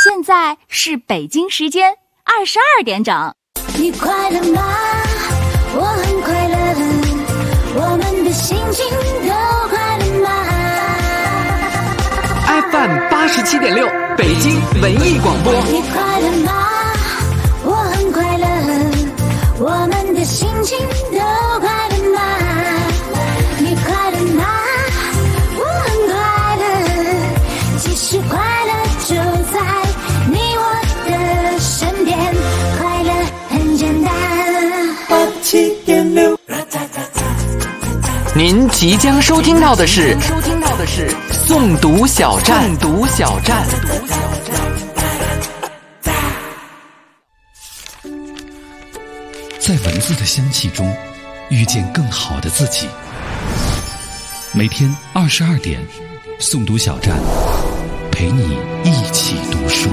现在是北京时间22点整。 你快乐吗？我很快乐，我们的心情都快乐吗？ FM 87.6北京文艺广播。 你快乐吗？我很快乐，我们的心情都快乐吗？你快乐吗？我很快乐，其实快乐就在你我的身边，快乐很简单。87.6。 您即将收听到的是诵读小站。 在文字的香气中遇见更好的自己。每天22点，诵读小站，陪你一起读书。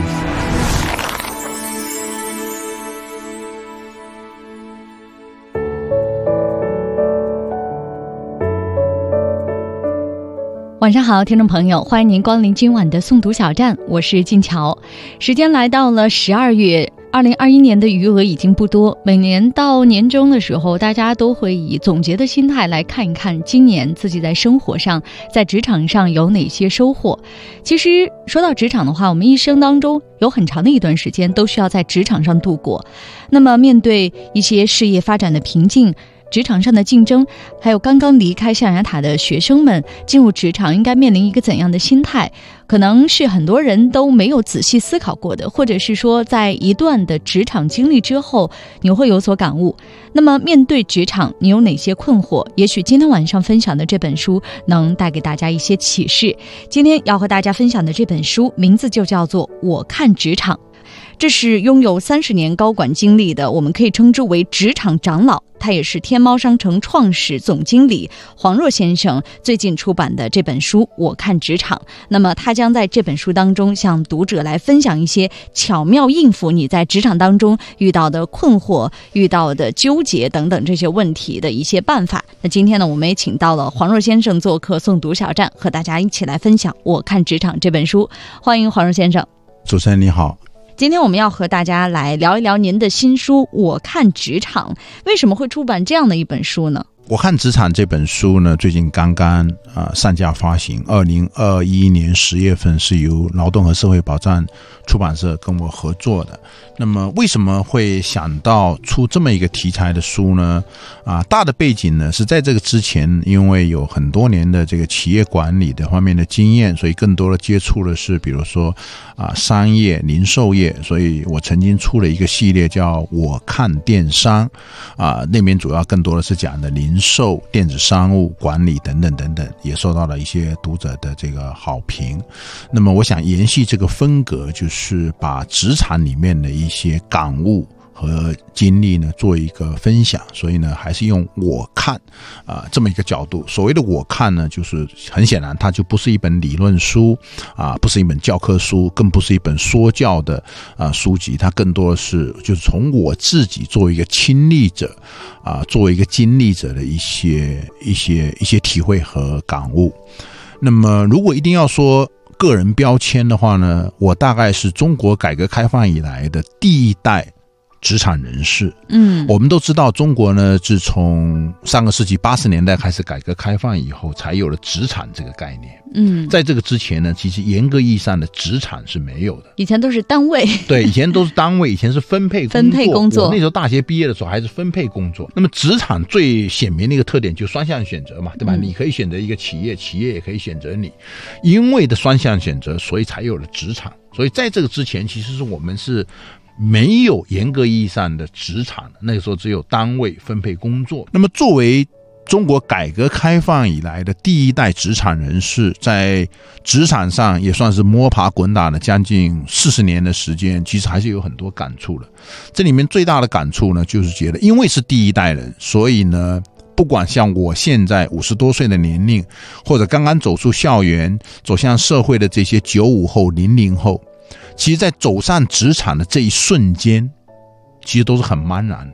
晚上好，听众朋友，欢迎您光临今晚的诵读小站，我是静乔。时间来到了12月，2021年的余额已经不多，每年到年终的时候，大家都会以总结的心态来看一看今年自己在生活上，在职场上有哪些收获。其实说到职场的话，我们一生当中有很长的一段时间都需要在职场上度过。那么面对一些事业发展的瓶颈，职场上的竞争，还有刚刚离开象牙塔的学生们进入职场应该面临一个怎样的心态，可能是很多人都没有仔细思考过的，或者是说在一段的职场经历之后你会有所感悟。那么面对职场你有哪些困惑，也许今天晚上分享的这本书能带给大家一些启示。今天要和大家分享的这本书名字就叫做《我看职场》，这是拥有30年高管经历的，我们可以称之为职场长老，他也是天猫商城创始总经理黄若先生最近出版的这本书《我看职场》。那么他将在这本书当中向读者来分享一些巧妙应付你在职场当中遇到的困惑、遇到的纠结等等这些问题的一些办法。那今天呢，我们也请到了黄若先生做客诵读小站，和大家一起来分享《我看职场》这本书。欢迎黄若先生。 主持人你好。 今天我们要和大家来聊一聊您的新书《我看职场》，为什么会出版这样的一本书呢？ 我看职场这本书呢，最近刚刚上架发行，2021年10月份是由劳动和社会保障出版社跟我合作的。那么为什么会想到出这么一个题材的书呢？大的背景呢是在这个之前，因为有很多年的这个企业管理的方面的经验，所以更多的接触的是比如说商业、零售业，所以我曾经出了一个系列叫我看电商，那边主要更多的是讲的零售、电子商务管理等等等等，也受到了一些读者的这个好评。那么我想延续这个风格，就是把职场里面的一些感悟和经历呢做一个分享，所以呢还是用我看这么一个角度。所谓的我看呢，就是很显然它就不是一本理论书不是一本教科书，更不是一本说教的书籍，它更多的是就是从我自己作为一个亲历者作为一个经历者的一些体会和感悟。那么如果一定要说个人标签的话呢，我大概是中国改革开放以来的第一代职场人士。我们都知道中国呢，自从上个世纪80年代开始改革开放以后，才有了职场这个概念。在这个之前呢，其实严格意义上的职场是没有的，以前都是单位。对，以前都是单位，以前是分配工作。我那时候大学毕业的时候还是分配工作。那么职场最显明的一个特点就是双向选择嘛，对吧？你可以选择一个企业，企业也可以选择你。因为的双向选择，所以才有了职场。所以在这个之前，其实是我们是没有严格意义上的职场，那个时候只有单位分配工作。那么作为中国改革开放以来的第一代职场人士，在职场上也算是摸爬滚打了将近40年的时间，其实还是有很多感触了。这里面最大的感触呢，就是觉得因为是第一代人，所以呢不管像我现在50多岁的年龄，或者刚刚走出校园走向社会的这些95后、00后，其实在走上职场的这一瞬间，其实都是很茫然的。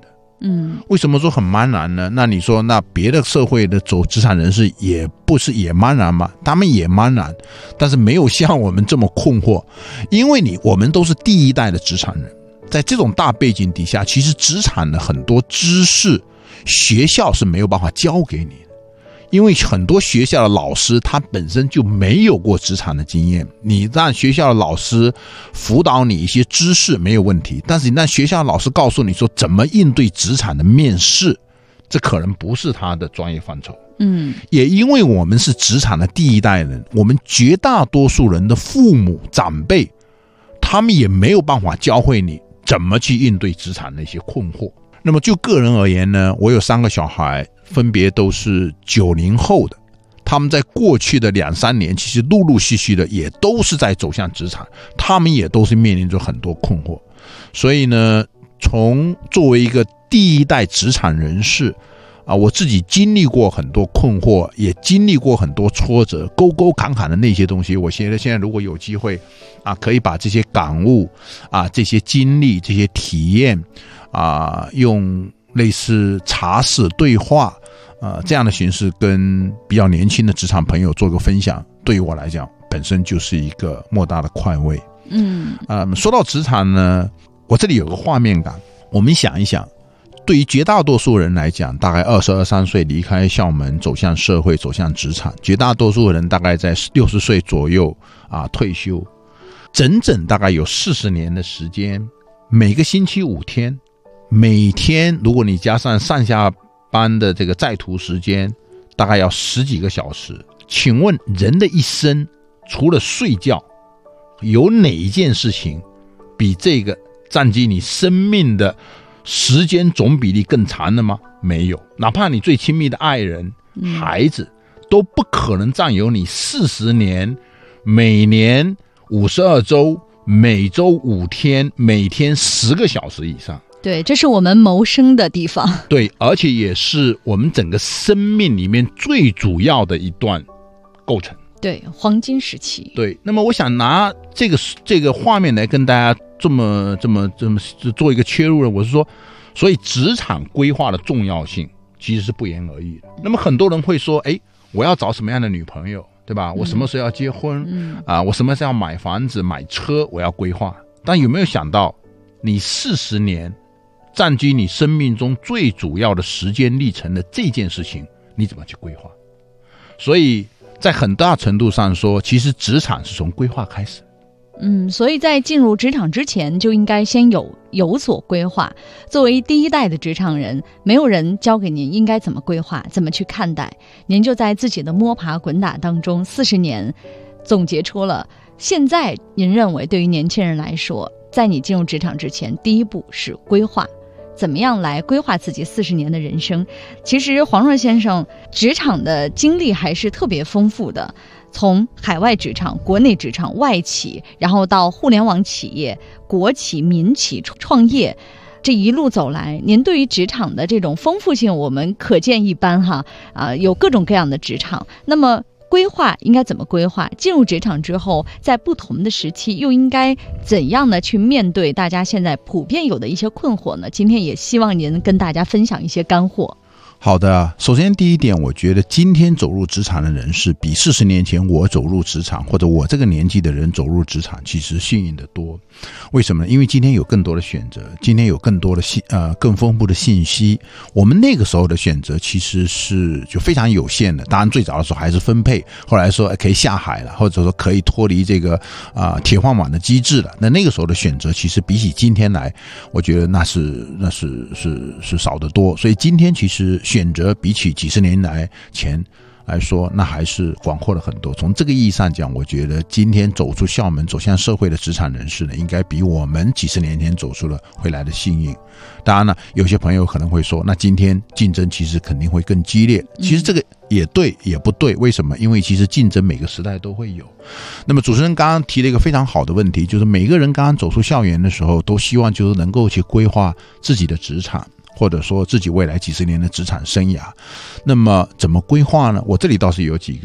为什么说很茫然呢？那你说那别的社会的走职场人士也不是也茫然吗？他们也茫然，但是没有像我们这么困惑，因为我们都是第一代的职场人，在这种大背景底下，其实职场的很多知识学校是没有办法教给你的。因为很多学校的老师他本身就没有过职场的经验，你让学校的老师辅导你一些知识没有问题，但是你让学校的老师告诉你说怎么应对职场的面试，这可能不是他的专业范畴。也因为我们是职场的第一代人，我们绝大多数人的父母长辈，他们也没有办法教会你怎么去应对职场的一些困惑。那么就个人而言呢，我有3个小孩，分别都是90后的，他们在过去的2-3年其实陆陆续续的也都是在走向职场，他们也都是面临着很多困惑。所以呢，从作为一个第一代职场人士我自己经历过很多困惑，也经历过很多挫折，沟沟坎坎的那些东西，我现在如果有机会可以把这些感悟这些经历这些体验用类似茶室对话这样的形式跟比较年轻的职场朋友做个分享，对于我来讲本身就是一个莫大的快慰。说到职场呢，我这里有个画面感，我们想一想，对于绝大多数人来讲，大概22、23岁离开校门走向社会走向职场，绝大多数人大概在60岁左右退休，整整大概有40年的时间，每个星期5天，每天如果你加上上下班的这个在途时间，大概要10几个小时。请问人的一生除了睡觉，有哪一件事情比这个占据你生命的时间总比例更长的吗？没有，哪怕你最亲密的爱人、孩子都不可能占有你40年，每年52周，每周5天，每天10个小时以上。 对，这是我们谋生的地方。 对，而且也是我们整个生命里面最主要的一段构成。 对，黄金时期。 对，那么我想拿这个画面来跟大家这么做一个切入了。我是说，所以职场规划的重要性其实是不言而喻的。那么很多人会说，我要找什么样的女朋友，对吧？我什么时候要结婚？我什么时候要买房子、买车，我要规划。但有没有想到，你40年占据你生命中最主要的时间历程的这件事情，你怎么去规划？所以在很大程度上说，其实职场是从规划开始。 所以在进入职场之前就应该先有所规划。作为第一代的职场人，没有人教给您应该怎么规划，怎么去看待，您就在自己的摸爬滚打当中40年总结出了现在您认为对于年轻人来说，在你进入职场之前，第一步是规划，怎么样来规划自己40年的人生。其实黄润先生职场的经历还是特别丰富的，从海外职场、国内职场、外企，然后到互联网企业、国企、民企创业，这一路走来，您对于职场的这种丰富性我们可见一斑有各种各样的职场。那么规划应该怎么规划？进入职场之后，在不同的时期又应该怎样的去面对大家现在普遍有的一些困惑呢？今天也希望您跟大家分享一些干货。 好的，首先第一点，我觉得今天走入职场的人士比40年前我走入职场，或者我这个年纪的人走入职场，其实幸运得多。为什么呢？因为今天有更多的选择，今天有更多的更丰富的信息。我们那个时候的选择其实是就非常有限的。当然最早的时候还是分配，后来说可以下海了，或者说可以脱离这个铁饭碗的机制了。那个时候的选择其实比起今天来，我觉得那是少得多。所以今天其实选择比起几十年前来说，那还是广阔了很多。从这个意义上讲，我觉得今天走出校门走向社会的职场人士呢，应该比我们几十年前走出了会来的幸运。当然了，有些朋友可能会说，那今天竞争其实肯定会更激烈。其实这个也对也不对，为什么？因为其实竞争每个时代都会有。那么主持人刚刚提了一个非常好的问题，就是每个人刚刚走出校园的时候，都希望就是能够去规划自己的职场，或者说自己未来几十年的职场生涯。那么怎么规划呢？我这里倒是有几个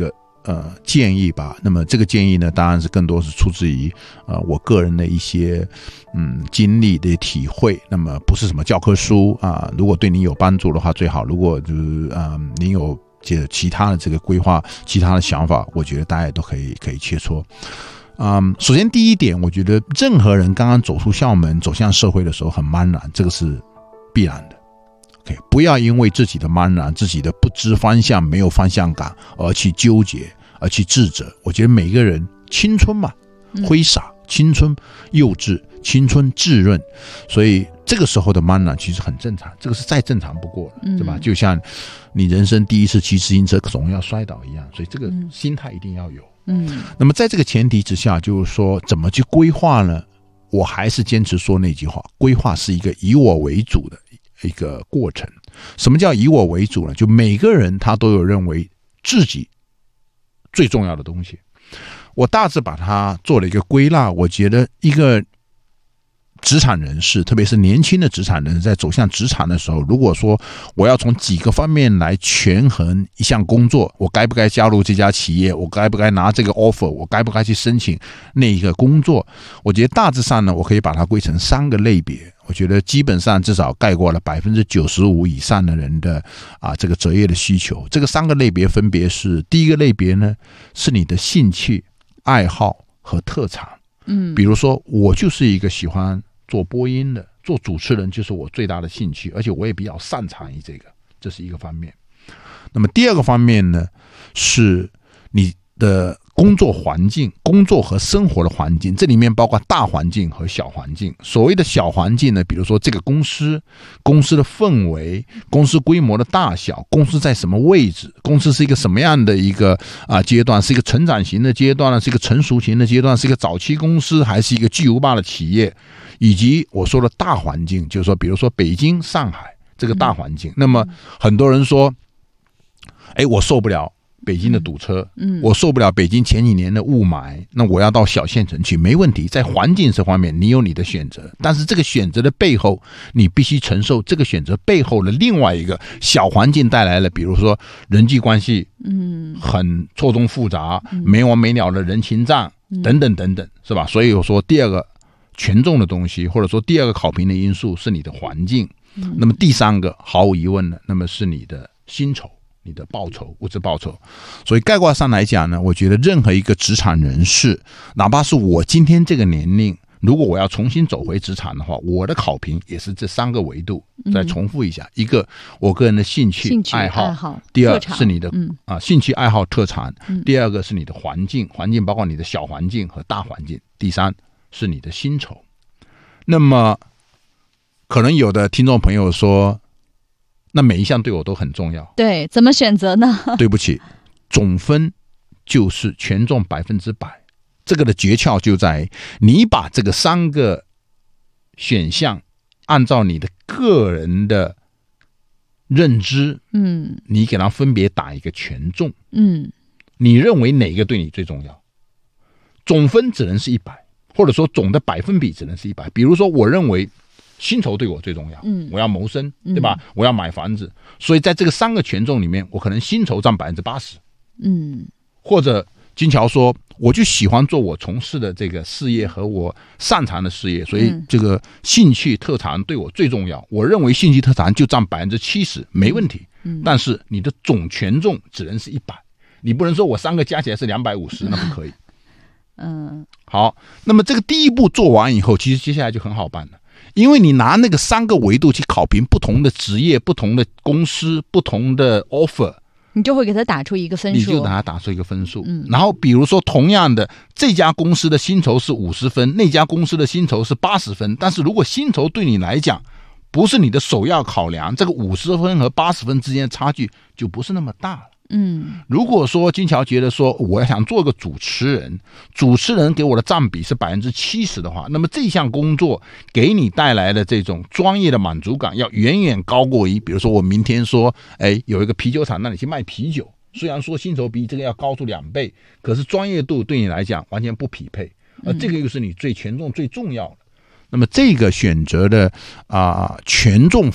建议吧。那么这个建议呢，当然是更多是出自于我个人的一些经历的体会。那么不是什么教科书啊，如果对你有帮助的话最好。如果就是你有其他的这个规划、其他的想法，我觉得大家都可以切磋。首先第一点，我觉得任何人刚刚走出校门走向社会的时候很茫然，这个是必然的。OK， 不要因为自己的茫然、自己的不知方向、没有方向感而去纠结、而去自责。我觉得每个人青春嘛，挥洒，青春幼稚，青春稚润，所以这个时候的茫然其实很正常，这个是再正常不过了，对吧？就像你人生第一次骑自行车总要摔倒一样，所以这个心态一定要有。那么在这个前提之下，就是说怎么去规划呢？我还是坚持说那句话，规划是一个以我为主的一个过程。什么叫以我为主呢？就每个人他都有认为自己最重要的东西。我大致把它做了一个归纳，我觉得一个职场人士，特别是年轻的职场人士，在走向职场的时候，如果说我要从几个方面来权衡一项工作，我该不该加入这家企业，我该不该拿这个 offer， 我该不该去申请那一个工作，我觉得大致上呢，我可以把它归成3个类别。我觉得基本上至少概括了 95% 以上的人的这个择业的需求。这个3个类别分别是，第一个类别呢是你的兴趣、爱好和特长。比如说我就是一个喜欢做播音的，做主持人就是我最大的兴趣，而且我也比较擅长于这个，这是一个方面。那么第二个方面呢，是你的工作环境，工作和生活的环境，这里面包括大环境和小环境。所谓的小环境呢，比如说这个公司的氛围，公司规模的大小，公司在什么位置，公司是一个什么样的一个阶段，是一个成长型的阶段呢，是一个成熟型的阶段，是一个早期公司还是一个巨无霸的企业，以及我说的大环境，就是说比如说北京、上海这个大环境。那么很多人说我受不了北京的堵车，我受不了北京前几年的雾霾，那我要到小县城去，没问题。在环境这方面你有你的选择，但是这个选择的背后，你必须承受这个选择背后的另外一个小环境带来了，比如说人际关系很错综复杂，没完没了的人情账等等等等，是吧？所以我说第二个权重的东西，或者说第二个考评的因素是你的环境。那么第3个毫无疑问的，那么是你的薪酬，你的报酬，物质报酬。所以概括上来讲呢，我觉得任何一个职场人士，哪怕是我今天这个年龄，如果我要重新走回职场的话，我的考评也是这3个维度。再重复一下，一个我个人的兴趣爱好，第二是你的兴趣爱好特长，第二个是你的环境包括你的小环境和大环境，第3是你的薪酬。那么可能有的听众朋友说，那每一项对我都很重要， 对，怎么选择呢？ 对不起，总分就是权重100%。这个的诀窍就在你把这个3个选项按照你的个人的认知，你给它分别打一个权重，你认为哪个对你最重要？总分只能是100，或者说总的百分比只能是100。比如说我认为薪酬对我最重要，我要谋生，对吧？我要买房子，所以在这个3个权重里面，我可能薪酬占80%，或者金桥说，我就喜欢做我从事的这个事业和我擅长的事业，所以这个兴趣特长对我最重要。我认为兴趣特长就占70%，没问题。但是你的总权重只能是100，你不能说我3个加起来是250，那不可以。好，那么这个第一步做完以后，其实接下来就很好办了。因为你拿那个3个维度去考评不同的职业、不同的公司、不同的 offer， 你就会给他打出一个分数， 你就给他打出一个分数。然后比如说同样的，这家公司的薪酬是50分，那家公司的薪酬是80分，但是如果薪酬对你来讲不是你的首要考量，这个50分和80分之间的差距就不是那么大了。如果说金桥觉得说我想做个主持人给我的占比是70%的话，那么这项工作给你带来的这种专业的满足感要远远高过于，比如说我明天说有一个啤酒厂让你去卖啤酒，虽然说薪酬比这个要高出2倍，可是专业度对你来讲完全不匹配，而这个又是你最权重最重要的。那么这个选择的权重法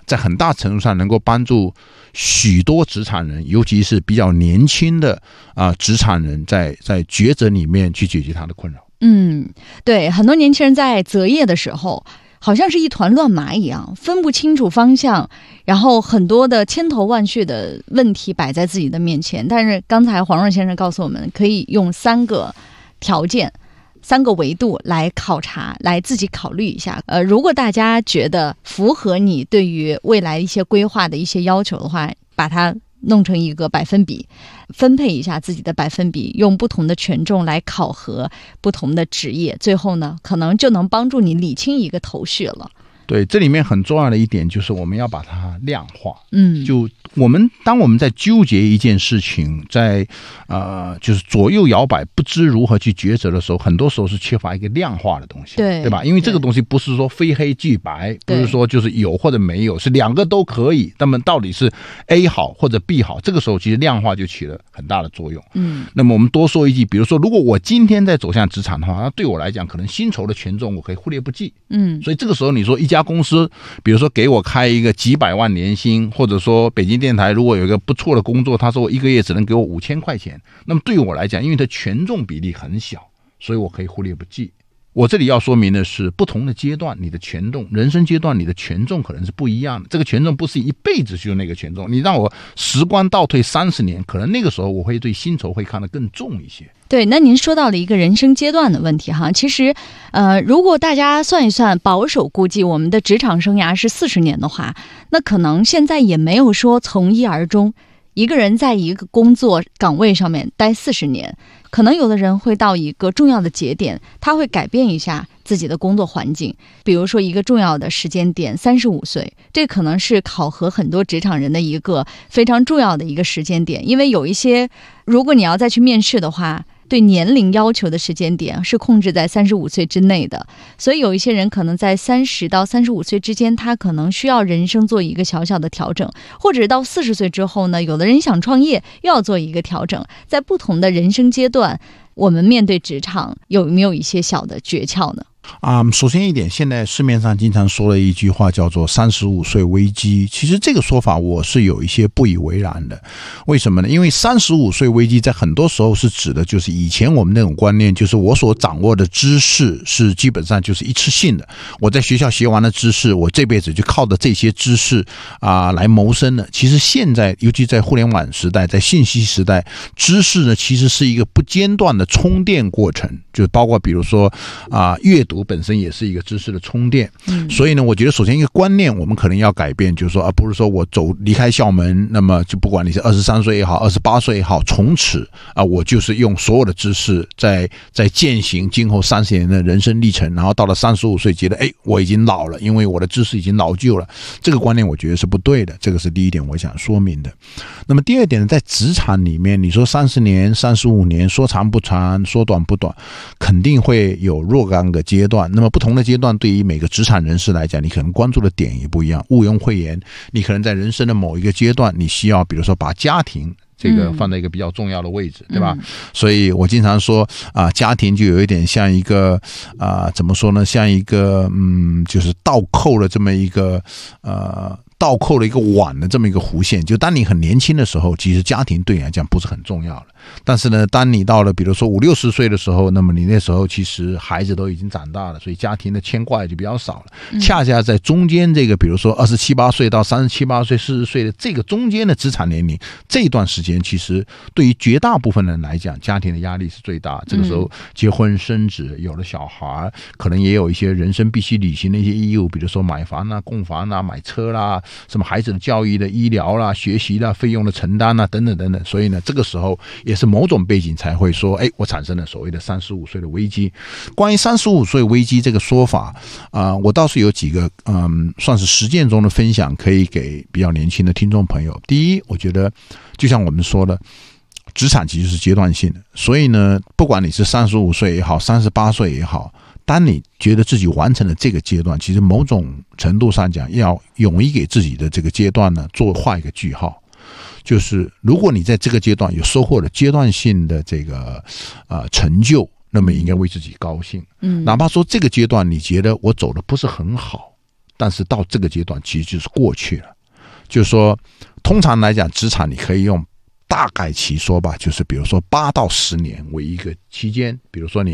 在很大程度上能够帮助许多职场人，尤其是比较年轻的职场人在抉择里面去解决他的困扰。 对，很多年轻人在择业的时候好像是一团乱麻一样，分不清楚方向，然后很多的千头万绪的问题摆在自己的面前。但是刚才黄润先生告诉我们，可以用3个条件、3个维度来考察，来自己考虑一下。如果大家觉得符合你对于未来一些规划的一些要求的话，把它弄成一个百分比，分配一下自己的百分比，用不同的权重来考核不同的职业，最后呢，可能就能帮助你理清一个头绪了。 对，这里面很重要的一点就是我们要把它量化。就当我们在纠结一件事情，在就是左右摇摆不知如何去抉择的时候，很多时候是缺乏一个量化的东西，对吧？因为这个东西不是说非黑即白，不是说就是有或者没有，是2个都可以，那么到底是 A 好或者 B 好，这个时候其实量化就起了很大的作用。那么我们多说一句，比如说如果我今天在走向职场的话，那对我来讲可能薪酬的权重我可以忽略不计。所以这个时候你说一家公司比如说给我开一个几百万年薪，或者说北京电台如果有一个不错的工作，他说我1个月只能给我5000块钱，那么对我来讲，因为它权重比例很小，所以我可以忽略不计。我这里要说明的是，不同的阶段你的权重，人生阶段你的权重可能是不一样的。这个权重不是一辈子就那个权重，你让我时光倒退30年，可能那个时候我会对薪酬会看得更重一些。 对，那您说到了一个人生阶段的问题哈，其实如果大家算一算，保守估计我们的职场生涯是40年的话，那可能现在也没有说从一而终，一个人在一个工作岗位上面待40年，可能有的人会到一个重要的节点，他会改变一下自己的工作环境。比如说一个重要的时间点，35岁，这可能是考核很多职场人的一个非常重要的一个时间点。因为有一些，如果你要再去面试的话，对年龄要求的时间点是控制在35岁之内的，所以有一些人可能在30到35岁之间，他可能需要人生做一个小小的调整，或者到40岁之后呢，有的人想创业又要做一个调整。在不同的人生阶段，我们面对职场有没有一些小的诀窍呢？ 首先一点，现在市面上经常说了一句话叫做35岁危机，其实这个说法我是有一些不以为然的。为什么呢？因为35岁危机在很多时候是指的就是以前我们那种观念，就是我所掌握的知识是基本上就是一次性的，我在学校学完了知识，我这辈子就靠着这些知识来谋生了。其实现在尤其在互联网时代，在信息时代，知识呢其实是一个不间断的充电过程，就包括比如说阅读本身也是一个知识的充电。所以呢，我觉得首先一个观念我们可能要改变，就是说不是说我离开校门，那么就不管你是23岁也好，28岁也好，从此我就是用所有的知识在践行今后30年的人生历程，然后到了35岁觉得我已经老了，因为我的知识已经老旧了。这个观念我觉得是不对的，这个是第一点我想说明的。那么第二点呢，在职场里面，你说30年、35年，说长不长，说短不短，肯定会有若干个阶段。那么不同的阶段对于每个职场人士来讲，你可能关注的点也不一样。毋庸讳言，你可能在人生的某一个阶段，你需要比如说把家庭这个放在一个比较重要的位置，对吧？所以我经常说家庭就有一点像一个怎么说呢，像一个就是倒扣了这么一个倒扣了一个碗的这么一个弧线。就当你很年轻的时候，其实家庭对你来讲不是很重要了，但是呢，当你到了比如说50、60岁的时候，那么你那时候其实孩子都已经长大了，所以家庭的牵挂也就比较少了。恰恰在中间这个比如说27、28岁到37、38岁、40岁的这个中间的职场年龄，这段时间其实对于绝大部分人来讲，家庭的压力是最大。这个时候结婚生子，有了小孩，可能也有一些人生必须履行的一些义务，比如说买房啊、供房啊、买车啦，什么孩子的教育的、医疗啦、学习啦、费用的承担啦等等等等。所以呢，这个时候也是某种背景才会说我产生了所谓的35岁的危机。关于35岁危机这个说法我倒是有几个算是实践中的分享可以给比较年轻的听众朋友。第一，我觉得就像我们说的，职场其实是阶段性的，所以呢，不管你是35岁也好，38岁也好，当你觉得自己完成了这个阶段，其实某种程度上讲，要勇于给自己的这个阶段呢画一个句号。就是如果你在这个阶段有收获了阶段性的这个成就，那么应该为自己高兴。哪怕说这个阶段你觉得我走的不是很好， 但是到这个阶段其实就是过去了。就是说通常来讲职场你可以用大概其说吧，就是比如说8到10年为一个期间，比如说你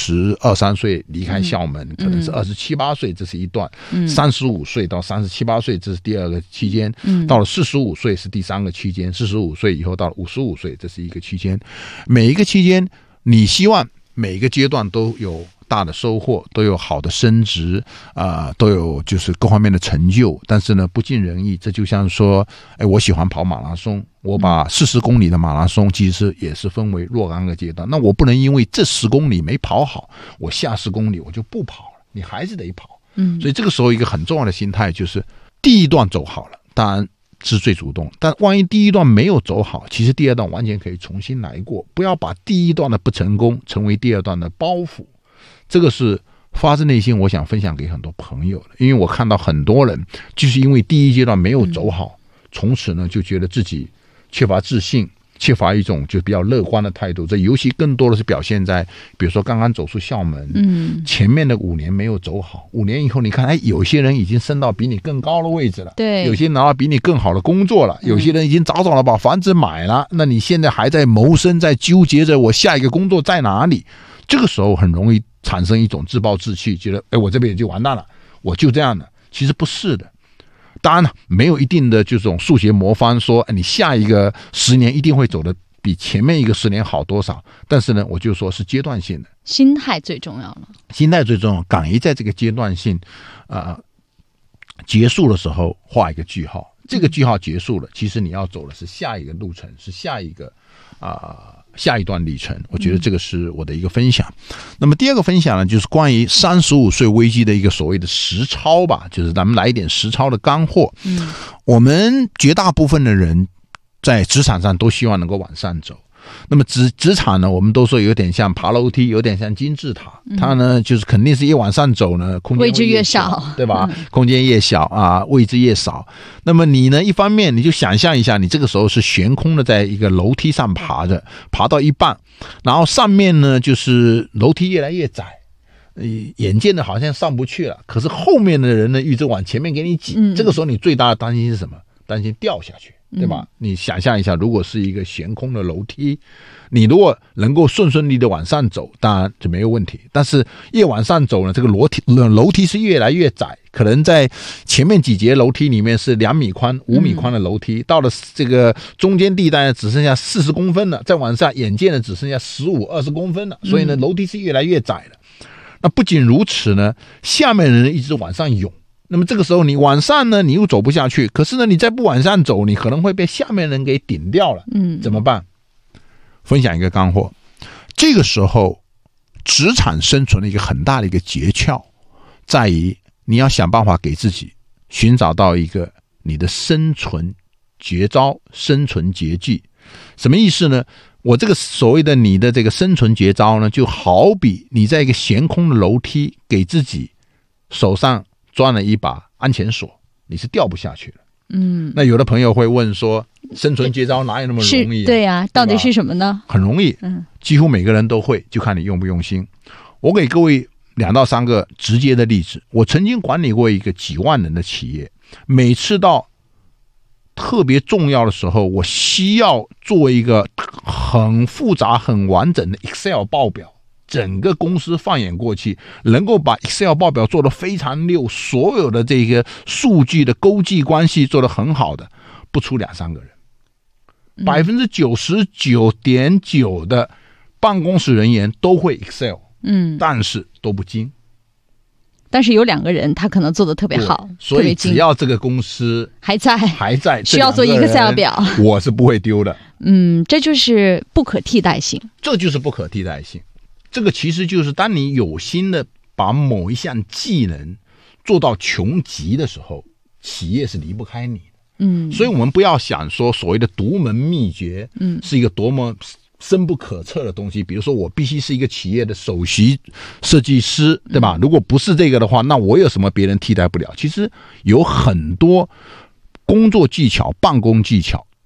20、23岁离开校门，可能是27、8岁，这是一段；35岁到37、8岁，这是第二个期间；到了45岁是第三个期间；45岁以后到了55岁，这是一个期间。每一个期间，你希望每一个阶段都有大的收获，都有好的升职都有就是各方面的成就，但是呢不尽人意。这就像说我喜欢跑马拉松，我把40公里的马拉松其实也是分为若干个阶段，那我不能因为这10公里没跑好，我下10公里我就不跑了，你还是得跑。所以这个时候一个很重要的心态就是第一段走好了，当然是最主动，但万一第一段没有走好，其实第二段完全可以重新来过，不要把第一段的不成功成为第二段的包袱。这个是发自内心我想分享给很多朋友的，因为我看到很多人就是因为第一阶段没有走好，从此呢就觉得自己缺乏自信，缺乏一种就比较乐观的态度。这尤其更多的是表现在比如说刚刚走出校门，前面的5年没有走好，5年以后你看有些人已经升到比你更高的位置了，对，有些人拿到比你更好的工作了，有些人已经早早的把房子买了，那你现在还在谋生，在纠结着我下一个工作在哪里，这个时候很容易产生一种自暴自弃，觉得我这边就完蛋了，我就这样了。其实不是的，当然没有一定的这种数学魔方说你下一个10年一定会走得比前面一个10年好多少，但是呢我就说是阶段性的， 心态最重要了， 心态最重要，敢于在这个阶段性结束的时候画一个句号，这个句号结束了，其实你要走的是下一个路程，是下一段历程。我觉得这个是我的一个分享。那么第二个分享呢，就是关于35岁危机的一个所谓的实操吧，就是咱们来一点实操的干货。我们绝大部分的人在职场上都希望能够往上走，那么职场呢，我们都说有点像爬楼梯，有点像金字塔，它呢就是肯定是越往上走呢，空间位置越少， 对吧？空间越小位置越少。那么你呢，一方面你就想象一下，你这个时候是悬空的在一个楼梯上爬着，爬到一半，然后上面呢就是楼梯越来越窄，眼见的好像上不去了，可是后面的人呢一直往前面给你挤，这个时候你最大的担心是什么？担心掉下去，对吧？你想象一下，如果是一个悬空的楼梯，你如果能够顺利的往上走，当然就没有问题。但是越往上走呢，这个楼梯是越来越窄，可能在前面几节楼梯里面是2米宽、5米宽的楼梯，到了这个中间地带只剩下40公分了，再往上眼见的只剩下15、20公分了，所以呢，楼梯是越来越窄了。那不仅如此呢，下面的人一直往上涌。那么这个时候你往上呢，你又走不下去，可是呢，你再不往上走，你可能会被下面人给顶掉了。怎么办？分享一个干货，这个时候职场生存的一个很大的一个诀窍，在于你要想办法给自己寻找到一个你的生存绝招、生存绝技。什么意思呢？我这个所谓的你的这个生存绝招呢，就好比你在一个悬空的楼梯，给自己手上装了一把安全锁，你是掉不下去的。那有的朋友会问说，生存绝招哪有那么容易？ 对啊，到底是什么呢？ 很容易，几乎每个人都会，就看你用不用心。我给各位2到3个直接的例子。我曾经管理过一个几万人的企业，每次到特别重要的时候，我需要做一个很复杂、很完整的 Excel 报表，整个公司放眼过去，能够把 Excel 报表做得非常溜，所有的这个数据的勾稽关系做得很好的，不出2-3个人，99.9% 的办公室人员都会 Excel，但是都不精。 但是有2个人他可能做得特别好， 所以只要这个公司还在需要做Excel表， 我是不会丢的。 这就是不可替代性。 这就是不可替代性。这个其实就是当你有心的把某一项技能做到穷极的时候，企业是离不开你的。所以我们不要想说所谓的独门秘诀，是一个多么深不可测的东西。比如说我必须是一个企业的首席设计师，对吧？如果不是这个的话，那我有什么别人替代不了？其实有很多工作技巧、办公技巧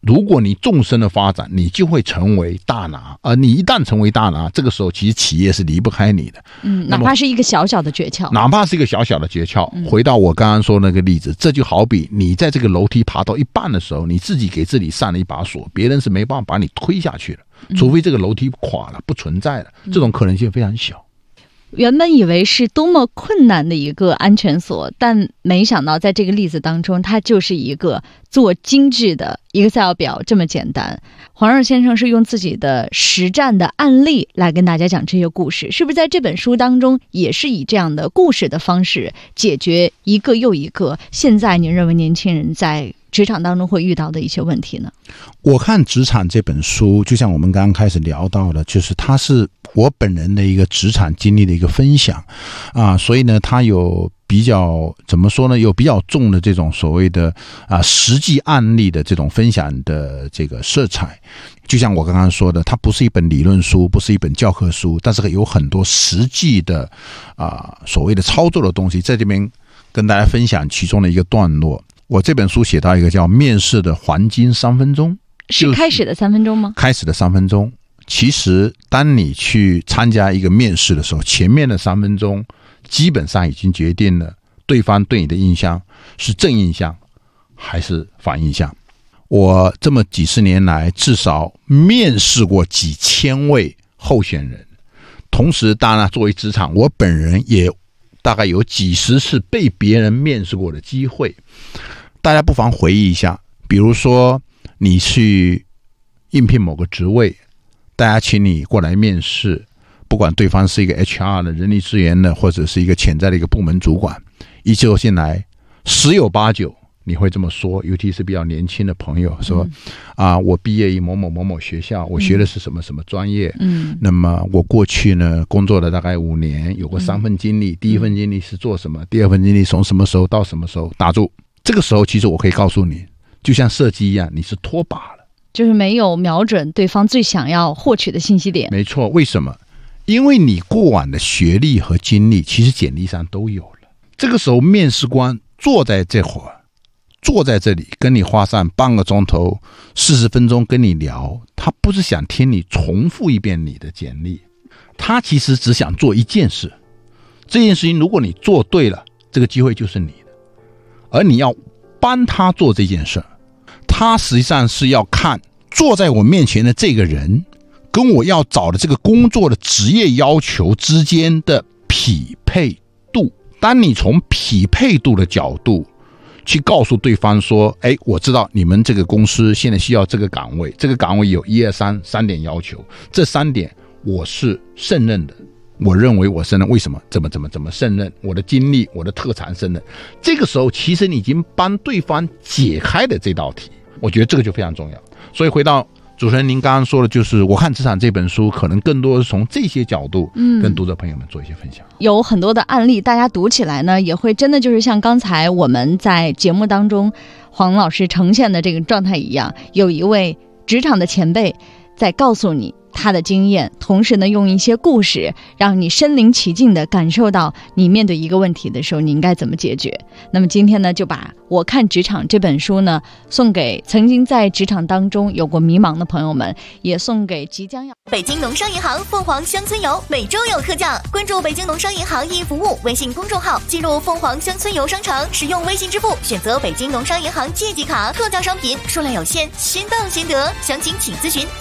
如果你纵深的发展，你就会成为大拿，而你一旦成为大拿，这个时候其实企业是离不开你的。 哪怕是一个小小的诀窍， 回到我刚刚说那个例子，这就好比你在这个楼梯爬到一半的时候，你自己给自己上了一把锁，别人是没办法把你推下去的，除非这个楼梯垮了，不存在了，这种可能性非常小。 原本以为是多么困难的一个安全锁，但没想到在这个例子当中，它就是一个做精致的 Excel 表这么简单。黄润先生是用自己的实战的案例来跟大家讲这些故事，是不是在这本书当中也是以这样的故事的方式解决一个又一个现在您认为年轻人在职场当中会遇到的一些问题呢？ 我看《职场》这本书，就像我们刚刚开始聊到的，就是它是我本人的一个职场经历的一个分享啊，所以呢，它有比较怎么说呢？有比较重的这种所谓的实际案例的这种分享的这个色彩。就像我刚刚说的，它不是一本理论书，不是一本教科书，但是有很多实际的所谓的操作的东西，在这边跟大家分享其中的一个段落。我这本书写到一个叫面试的黄金3分钟， 是开始的3分钟吗？ 开始的3分钟。其实当你去参加一个面试的时候，前面的3分钟基本上已经决定了对方对你的印象是正印象还是反印象。我这么几十年来至少面试过几千位候选人，同时当然作为职场，我本人也大概有几十次被别人面试过的机会。大家不妨回忆一下，比如说你去应聘某个职位，大家请你过来面试，不管对方是一个 HR 的人力资源的，或者是一个潜在的一个部门主管，一走进来10有8九你会这么说，尤其是比较年轻的朋友说我毕业于某某某某学校，我学的是什么什么专业，那么我过去呢工作了大概5年，有过3份经历，第一份经历是做什么，第二份经历从什么时候到什么时候，打住。这个时候其实我可以告诉你，就像射击一样，你是脱靶了， 就是没有瞄准对方最想要获取的信息点。 没错，为什么？因为你过往的学历和经历其实简历上都有了。这个时候面试官坐在这里跟你花上半个钟头40分钟跟你聊，他不是想听你重复一遍你的简历，他其实只想做一件事，这件事情如果你做对了，这个机会就是你的，而你要帮他做这件事。他实际上是要看坐在我面前的这个人跟我要找的这个工作的职业要求之间的匹配度。当你从匹配度的角度去告诉对方说，我知道你们这个公司现在需要这个岗位，这个岗位有1、2、3点要求，这3点我是胜任的，我认为我胜任，为什么？怎么胜任？我的经历，我的特长胜任。这个时候其实你已经帮对方解开了这道题，我觉得这个就非常重要。所以回到主持人您刚刚说的，就是我看职场这本书可能更多是从这些角度跟读者朋友们做一些分享， 有很多的案例，大家读起来呢也会真的就是像刚才我们在节目当中黄老师呈现的这个状态一样，有一位职场的前辈在告诉你他的经验，同时呢用一些故事让你身临其境的感受到你面对一个问题的时候你应该怎么解决。那么今天呢就把我看职场这本书呢送给曾经在职场当中有过迷茫的朋友们，也送给即将要北京农商银行凤凰乡村游每周有特价，关注北京农商银行易服务微信公众号，进入凤凰乡村游商城，使用微信支付选择北京农商银行借记卡，特价商品数量有限，先到先得，详情请咨询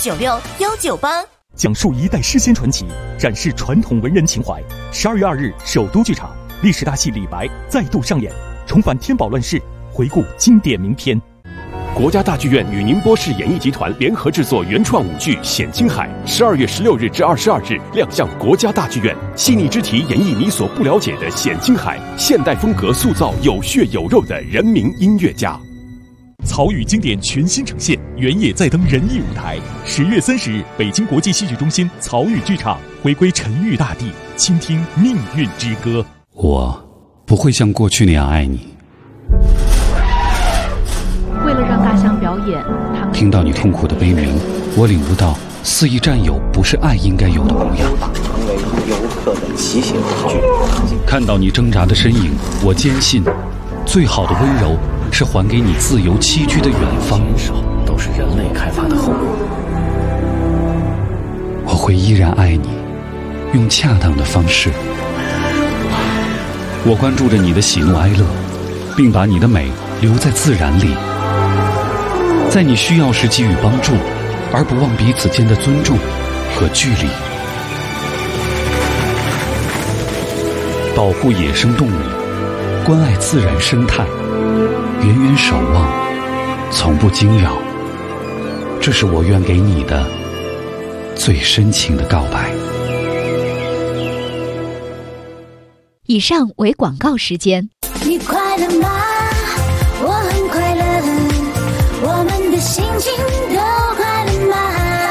96198。 讲述一代诗仙传奇，展示传统文人情怀。12月2日，首都剧场历史大戏《李白》再度上演，重返天宝乱世，回顾经典名篇。 国家大剧院与宁波市演艺集团联合制作原创舞剧《显青海》，12月16日至22日亮相国家大剧院，细腻之题演绎你所不了解的显青海，现代风格塑造有血有肉的人民音乐家。 曹禺经典全新呈现，原野再登人艺舞台。10月30日，北京国际戏剧中心曹禺剧场回归沉郁大地，倾听命运之歌。 我不会像过去那样爱你。 为了让大象表演， 听到你痛苦的悲鸣，我领悟到肆意占有不是爱应该有的模样。 成为游客的骑行工具。 看到你挣扎的身影，我坚信最好的温柔是还给你自由栖居的远方。 都都是人类开发的后果。 我会依然爱你，用恰当的方式。我关注着你的喜怒哀乐，并把你的美留在自然里，在你需要时给予帮助，而不忘彼此间的尊重和距离。保护野生动物，关爱自然生态，远远守望，从不惊扰，这是我愿给你的最深情的告白。 以上为广告时间。 你快乐吗？我很快乐，我们的心情都快乐吗？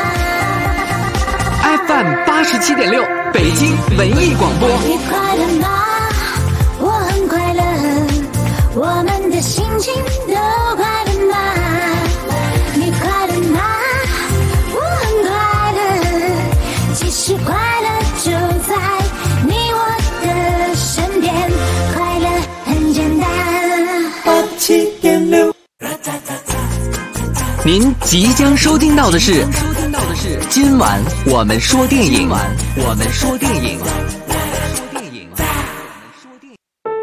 FM 87.6北京文艺广播。 你快乐吗？我很快乐，我们的心情都快乐吗？你快乐吗？我很快乐，其实快乐就在你我的身边，快乐很简单。87.6。 您即将收听到的是今晚我们说电影。